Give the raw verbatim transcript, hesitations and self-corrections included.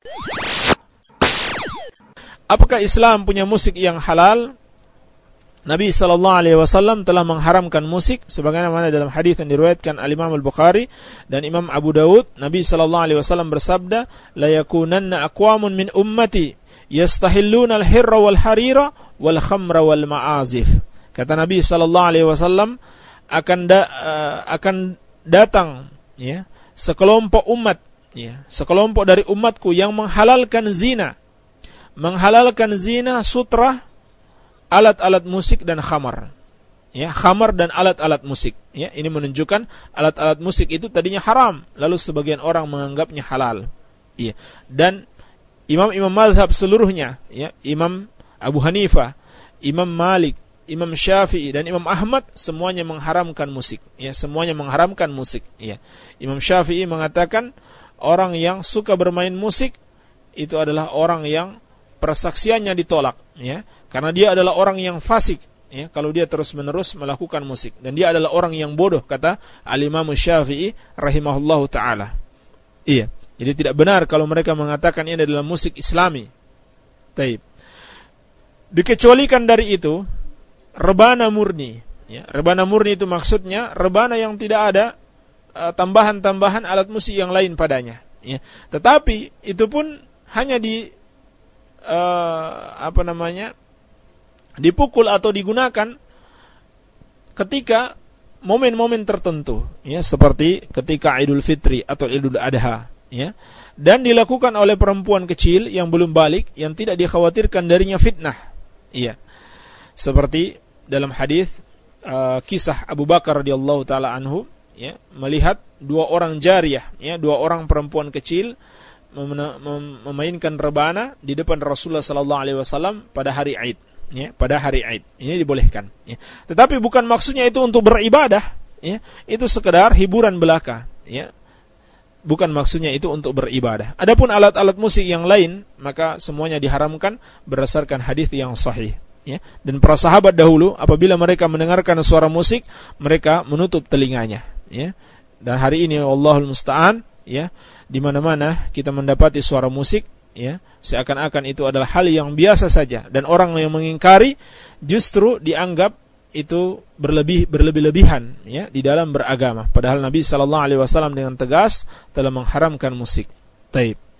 Apakah Islam punya musik yang halal? Nabi sallallahu alaihi wasallam telah mengharamkan musik sebagaimana dalam hadis yang diriwayatkan al-Imam Al-Bukhari dan Imam Abu Dawud. Nabi sallallahu alaihi wasallam bersabda, "La yakunanna aqwamun min ummati yastahilluna al-hirra wal harira wal khamra wal ma'azif." Kata Nabi sallallahu alaihi wasallam, akan da, uh, akan datang ya, sekelompok umat ya, sekelompok dari umatku yang menghalalkan zina, menghalalkan zina, sutra, alat-alat musik dan khamar. Ya, khamar dan alat-alat musik. Ya, ini menunjukkan alat-alat musik itu tadinya haram, lalu sebagian orang menganggapnya halal. Iya. Dan imam-imam mazhab seluruhnya, ya, Imam Abu Hanifah, Imam Malik, Imam Syafi'i dan Imam Ahmad semuanya mengharamkan musik. Ya, semuanya mengharamkan musik. Ya. Imam Syafi'i mengatakan orang yang suka bermain musik itu adalah orang yang persaksiannya ditolak, ya, karena dia adalah orang yang fasik, ya, kalau dia terus-menerus melakukan musik, dan dia adalah orang yang bodoh, kata Al-Imam Syafi'i rahimahullahu taala. Iya, jadi tidak benar kalau mereka mengatakan ini adalah musik Islami. Taib. Dikecualikan dari itu rebana murni, ya, rebana murni itu maksudnya rebana yang tidak ada uh, tambahan-tambahan alat musik yang lain padanya, ya. Tetapi itu pun hanya di Uh, apa namanya dipukul atau digunakan ketika momen-momen tertentu, ya, seperti ketika Idul Fitri atau Idul Adha, ya, dan dilakukan oleh perempuan kecil yang belum balik yang tidak dikhawatirkan darinya fitnah, iya, seperti dalam hadis uh, kisah Abu Bakar radhiyallahu taala anhu, ya, melihat dua orang jariyah, ya, dua orang perempuan kecil memainkan rebana di depan Rasulullah sallallahu alaihi wasallam pada hari Aid, ya, pada hari Aid. Ini dibolehkan, ya. Tetapi bukan maksudnya itu untuk beribadah, ya. Itu sekedar hiburan belaka, ya. Bukan maksudnya itu untuk beribadah. Adapun alat-alat musik yang lain, maka semuanya diharamkan berdasarkan hadis yang sahih, ya. Dan para sahabat dahulu apabila mereka mendengarkan suara musik, mereka menutup telinganya, ya. Dan hari ini wallahul musta'an, ya, di mana-mana kita mendapati suara musik, ya, seakan-akan itu adalah hal yang biasa saja, dan orang yang mengingkari justru dianggap itu berlebih berlebih-lebihan, ya, di dalam beragama. Padahal Nabi sallallahu alaihi wasallam dengan tegas telah mengharamkan musik. Taib.